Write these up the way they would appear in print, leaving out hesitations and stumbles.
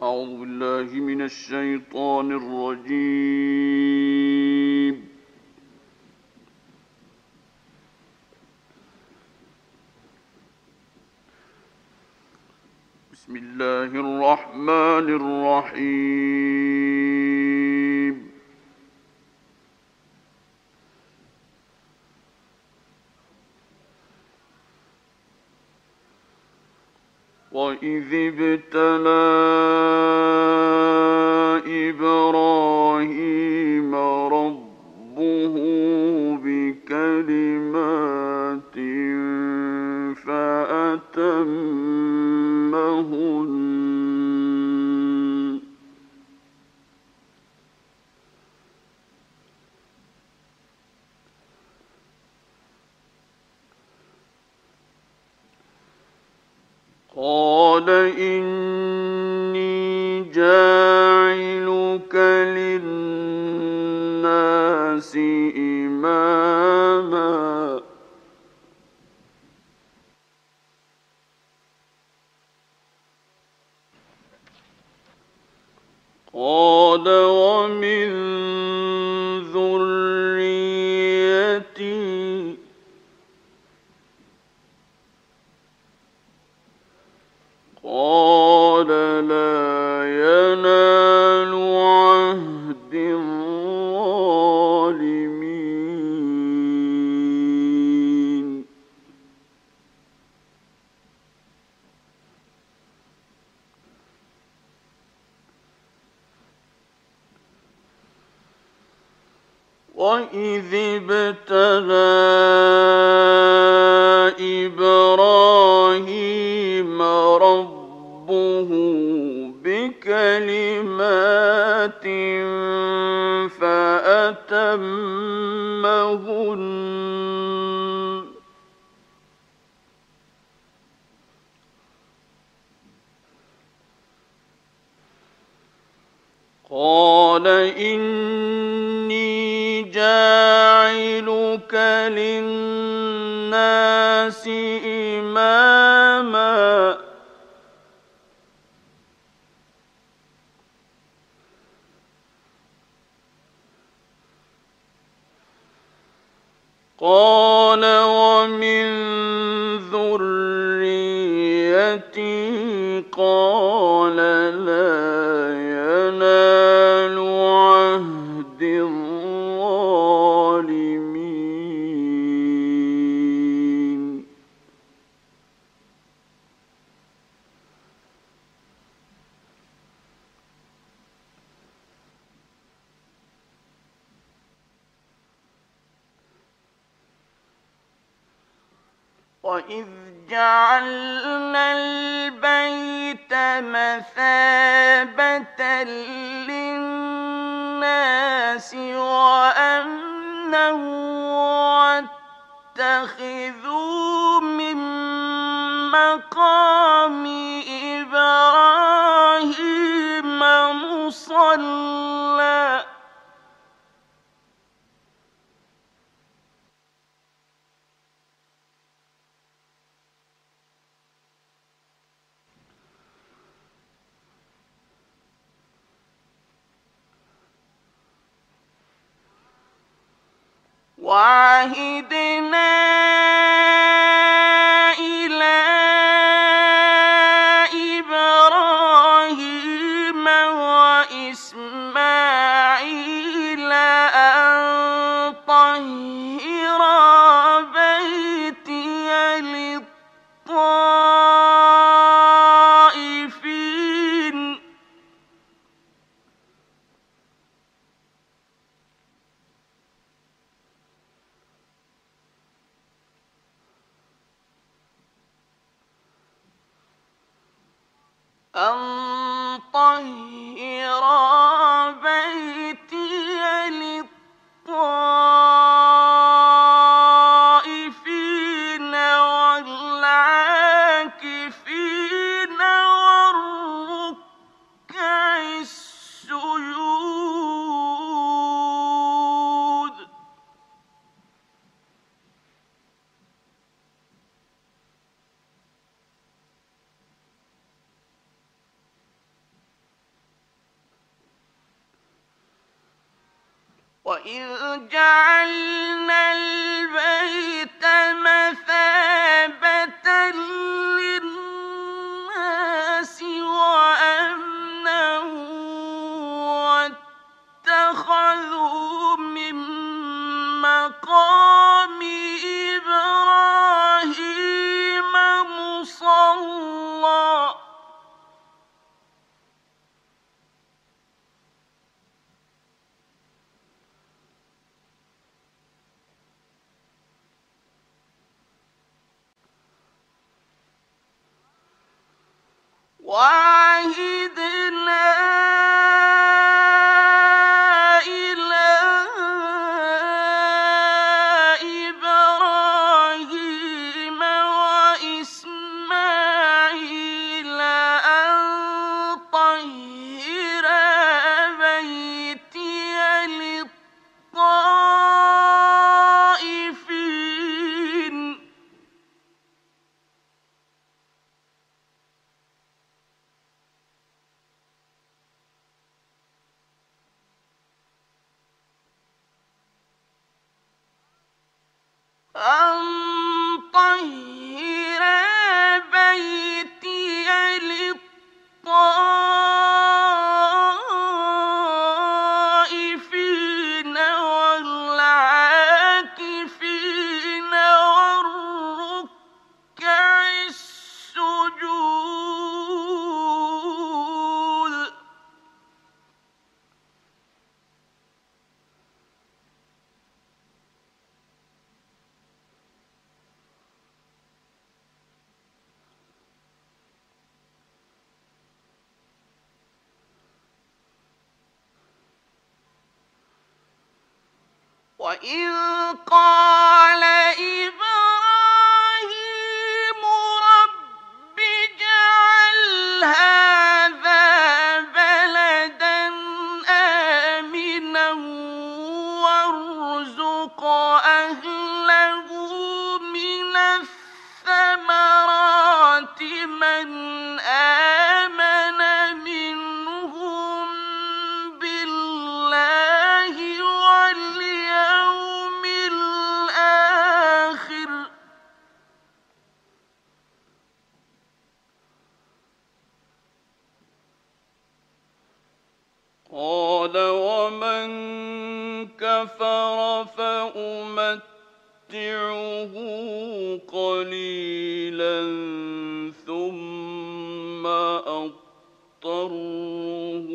أعوذ بالله من الشيطان الرجيم. بسم الله الرحمن الرحيم. وإذ ابتلى إبراهيم ربه بكلمات فأتمهن قال إني جاعلك للناس إماما قال ومن ذريتي قال لا ينال عهد الظالمين وإذ ابتلى إبراهيم ربه بكلمات فأتمهن قال إني جاعلك للناس إماما قال ومن ذريتي قال لا ينال عهد الظالمين وإذ جعلنا البيت مثابة للناس وأمنا واتخذوا من مقام إبراهيم مصلى وعهدنا إلى إبراهيم وإسماعيل أن طهرا بيتي للطائفين أن طهر بيتي للطائفين والعاكفين والركع السجود وإذ جعلنا البيت مثابة للناس وأمنا واتخذوا من مقام إبراهيم مصلى وعهدنا إلى إبراهيم وإسماعيل أن طهر بيتي للطائفين أن طهر بيتي للطائفين والعاكفين والركع السجود وإذ قال إبراهيم رب اجعل هذا بلدا آمنا وارزق أهله من الثمرات من آمن منهم بالله واليوم الآخر قال ومن كفر فأمتعه قليلا ثم أضطره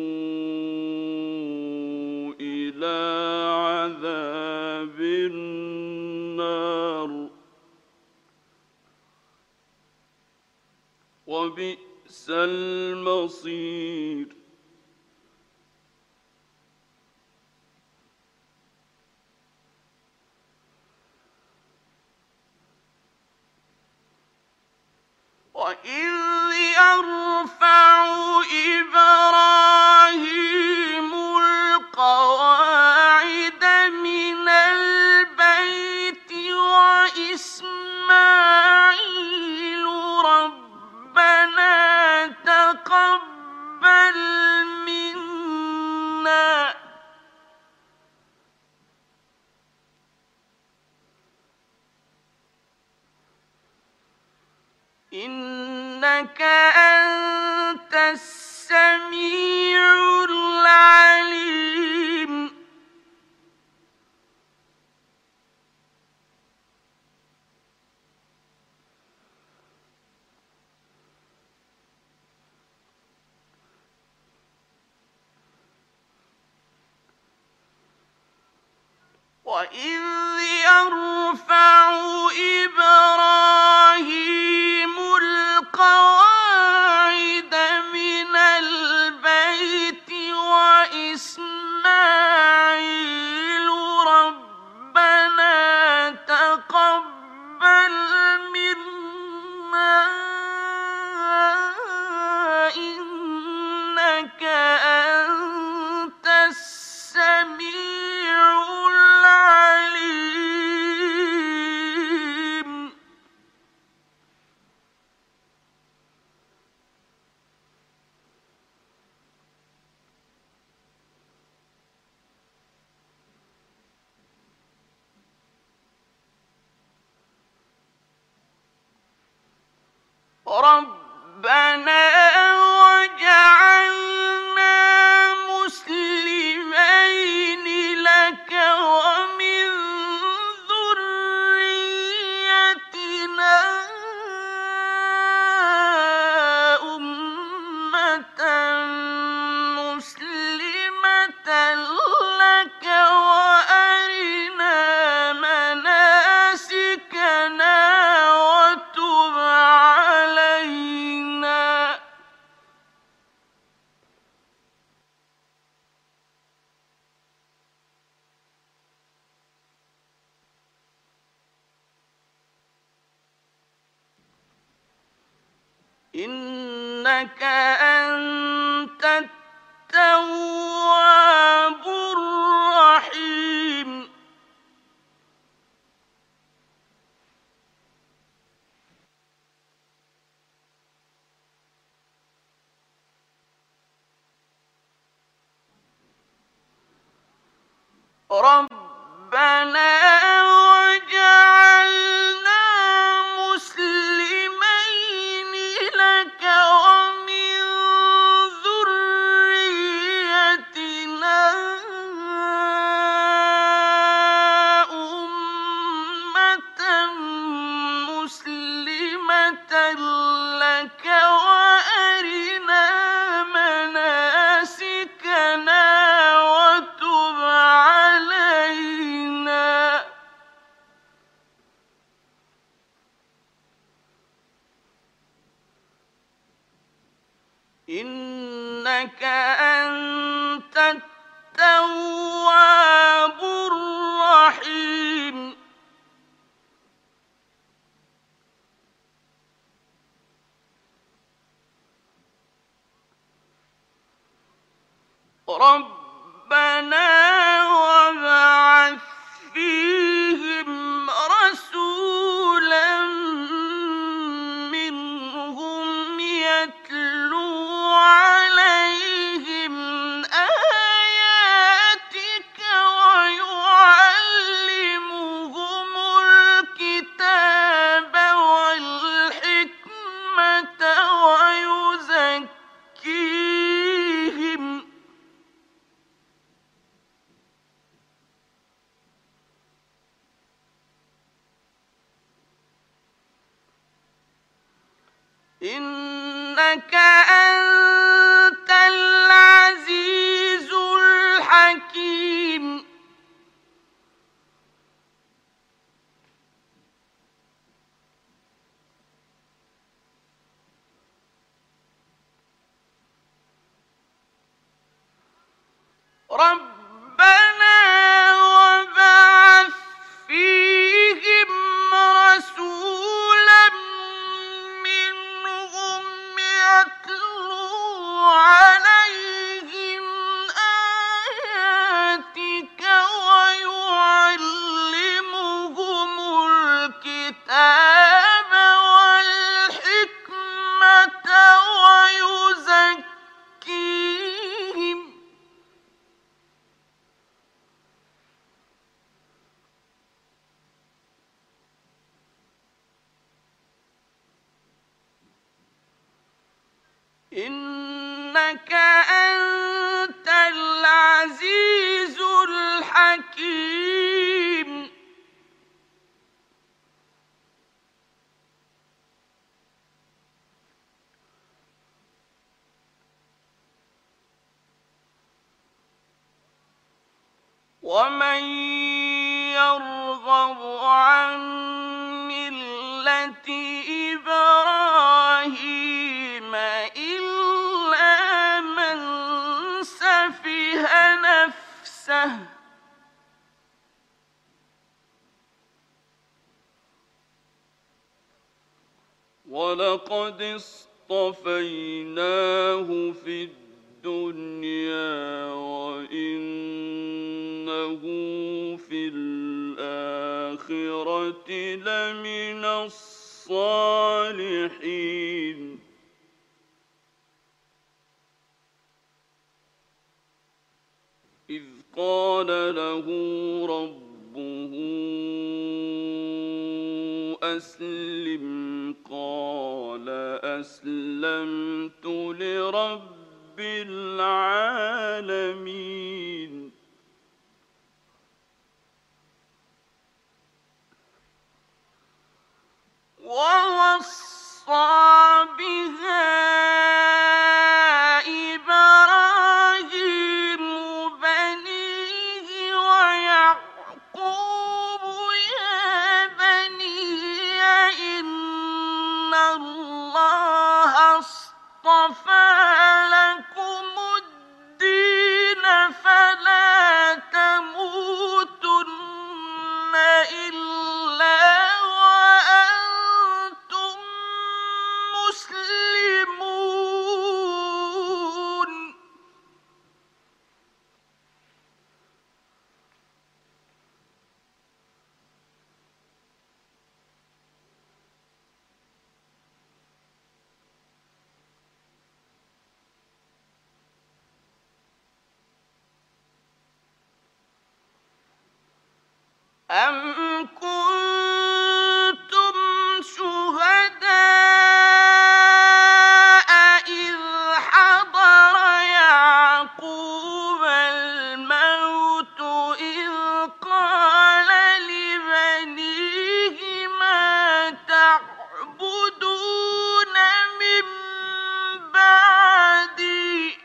إلى عذاب النار وبئس المصير وإذ يرفع إبراهيم القواعد من البيت وإسماعيل ربنا تقبل منا إنك أنت السميع العليم وإذ يرفع إبراهيم القواعد من البيت وإسماعيل ربنا تقبل منا إنك أنت السميع العليم ربنا وجعلنا مسلمين لك ومن ذريتنا أمة مسلمة لك وأرنا مناسكنا وتب علينا إنك أنت التواب الرحيم ربنا وجعلنا مسلمين لك ومن ذريتنا أمة مسلمة لك وأرنا مناسكنا وتب علينا إنك أنت التواب الرحيم ربنا وابعث فيهم رسولا منهم يتلو عليهم آياتك ويعلمهم الكتاب والحكمة ويزكيهم إنك أنت العزيز الحكيم ربنا وابعث فيهم رسولا منهم يتلو عليهم آياتك ويعلمهم الكتاب والحكمة ويزكيهم إنك أنت العزيز الحكيم ومن يرغب عن ملة إبراهيم إلا من سفه نفسه ولقد اصطفيناه في الدنيا وإنه في الآخرة لمن الصالحين إذ قال له ربه أسلم قال أسلمت لرب العالمين. ووصى بها إبراهيم بنيه ويعقوب يا بني إن الله اصطفى لكم الدين فلا تموتن إلا وأنتم مسلمون. أم كنتم شهداء إذ حضر يعقوب الموت إذ قال لبنيه ما تعبدون من بعدي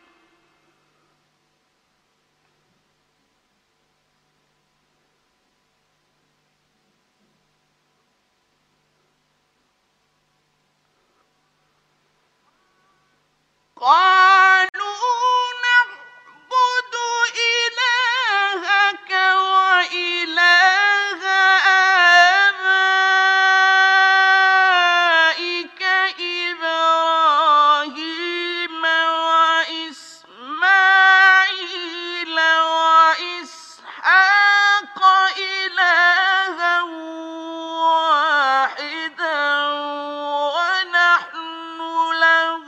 قالوا نعبد إلهك وإله آبائك إبراهيم وإسماعيل وإسحاق إلها واحدا ونحن له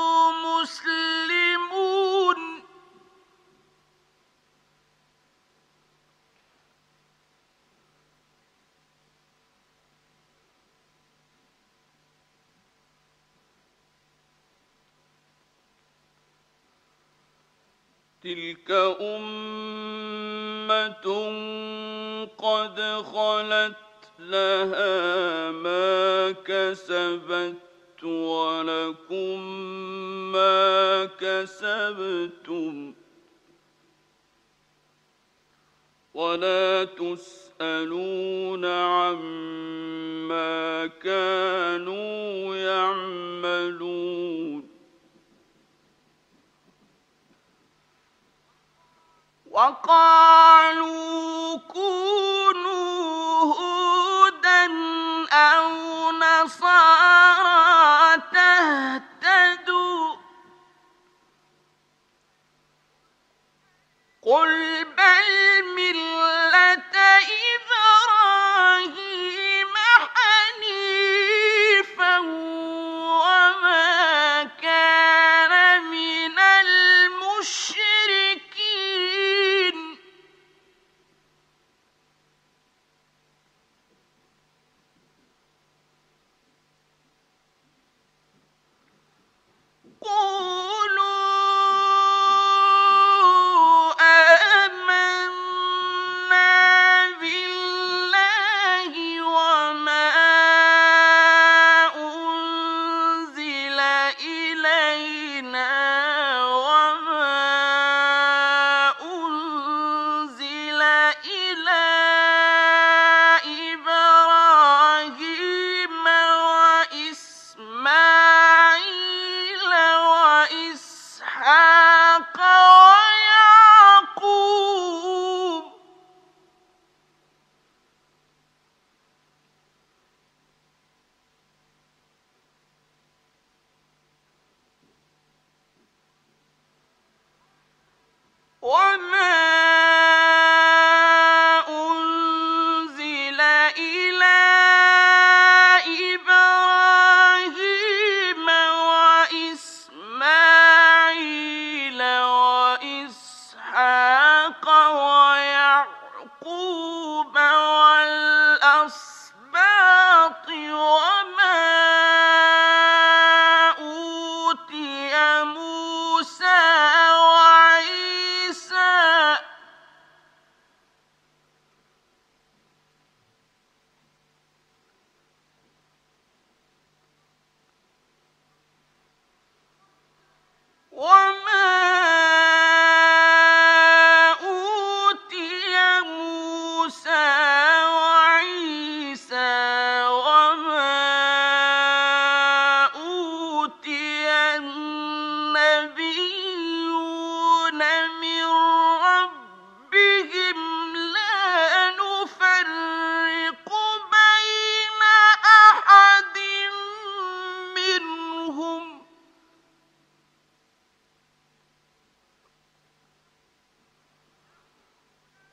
مسلمون. تلك أمة قد خلت لها ما كسبت ولكم ما كسبتم ولا تسألون عما كانوا يعملون. وقالوا كونوا هودا أو نصارى تهتدوا قل بل ملة إبراهيم حنيفا وما كان من المشركين. قولوا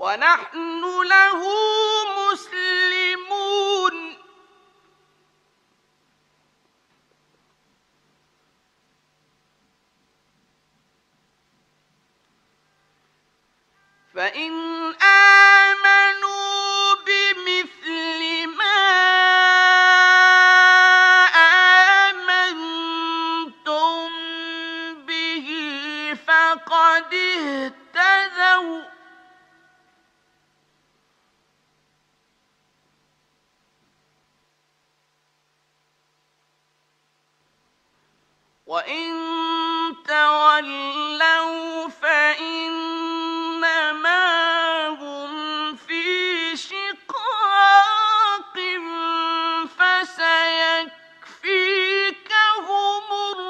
ونحن له مسلمون فإن آمنوا بمثل ما آمنتم به فقد اهتدوا وإن تولوا فإنما هم في شقاق فسيكفيكهم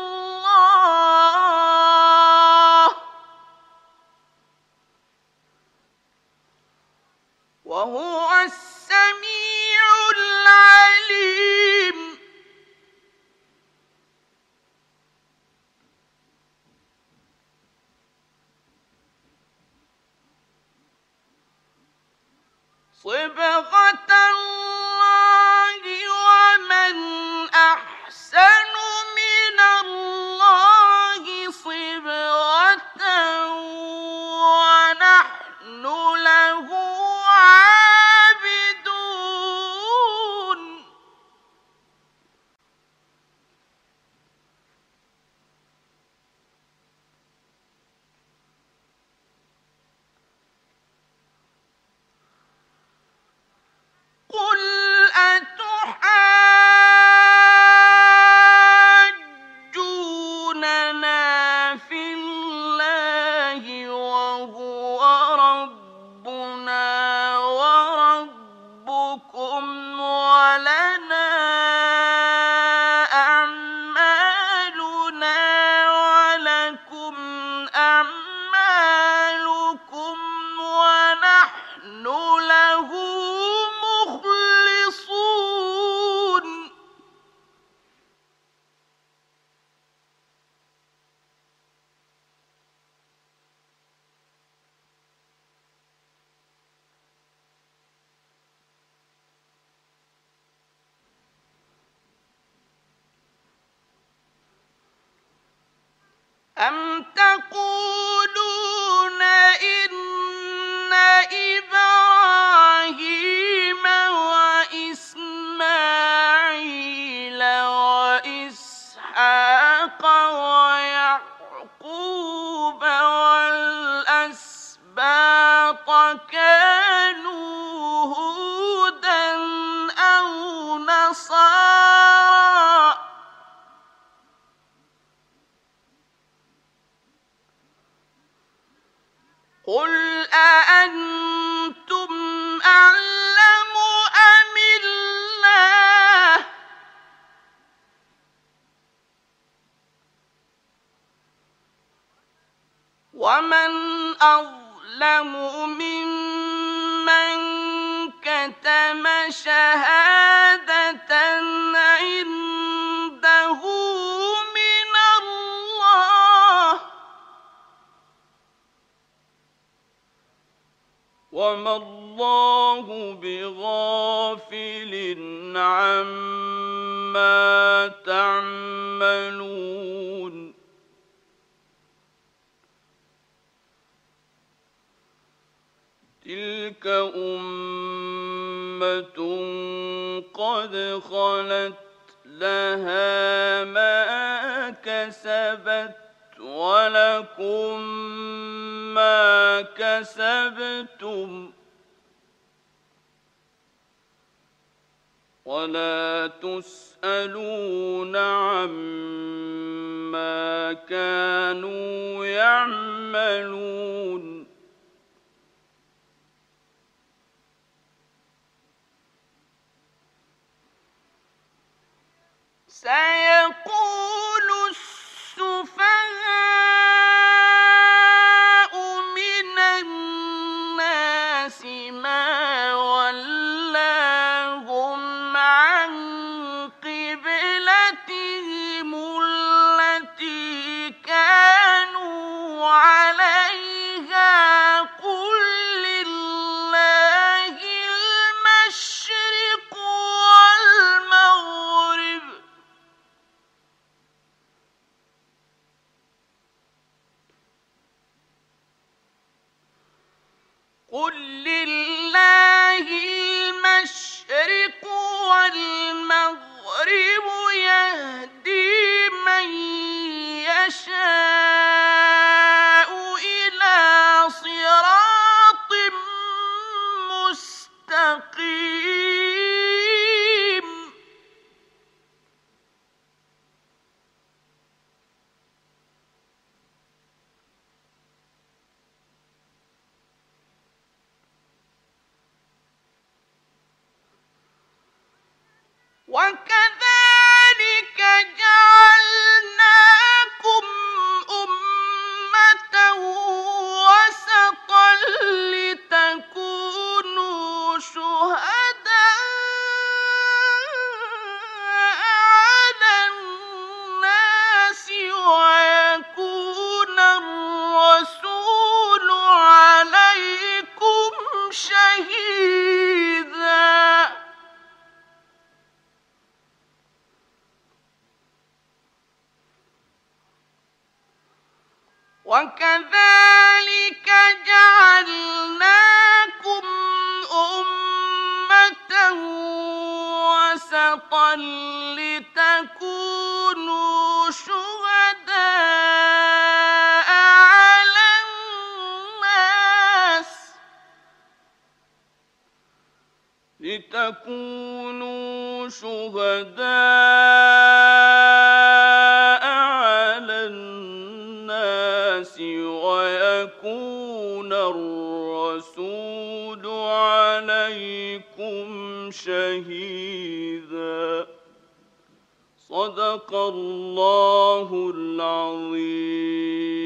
الله وهو السميع العليم صبغة الله ومن أحسن من الله صبغة ونحن له عابدون قل أتحاجوننا في الله وهو ربنا وربكم ولنا أعمالنا ولكم أعمالكم ونحن له مخلصون أم تقولون إن إبراهيم وإسماعيل وإسحاق ويعقوب والأسباط كانوا هودا أو نصارى قل أأنتم أعلم أم الله ومن أظلم ممن كتم شهادة عنده من الله وما الله بغافل عما تعملون تلك أمة قد خلت لها ما كسبت ولكم ما كسبتم ولا تسألون عما كانوا يعملون سيقول السفهاء من الناس ما ولاهم عن قبلتهم التي كانوا عليها قل قل لله المشرق والمغرب يهدي من يشاء إلى صراط مستقيم وكذلك جعلناكم أمة وسطا لتكونوا شهداء على الناس ويكون الرسول عليكم شهيدا وكذلك جعلناكم أمة وسطا لتكونوا شهداء على الناس ويكون الرسول عليكم شهيدا صدق الله العظيم